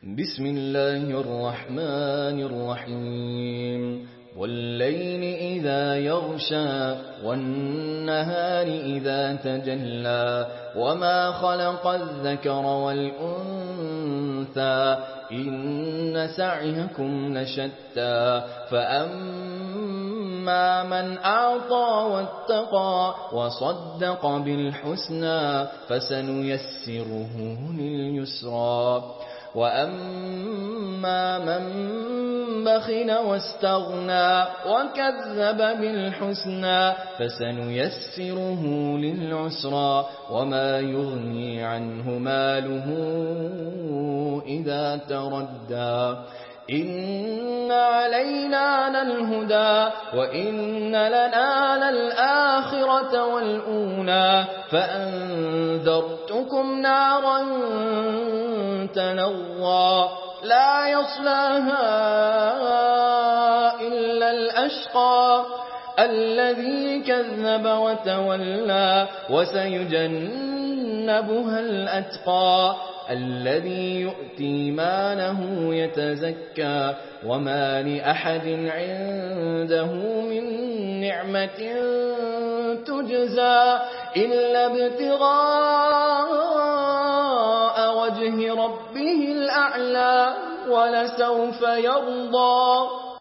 بسم الله الرحمن الرحيم والليل إذا يغشى والنهار إذا تجلى وما خلق الذكر والأنثى إن سعيكم لشتى فأما من أعطى واتقى وصدق بالحسنى فسنيسره لليسرى وأما من بخل واستغنى وكذب بالحسنى فسنيسره للعسرى وما يغني عنه ماله إذا تردى إن علينا للهدى وإن لنا للآخرة والأولى فأنذرتكم نارا تلظى لا يصلاها إلا الأشقى الذي كذب وتولى وسيجنبها الأتقى الذي يؤتي ماله يتزكى وما لأحد عنده من نعمة تجزى إلا ابتغاء وجه ربه الأعلى ولسوف يرضى.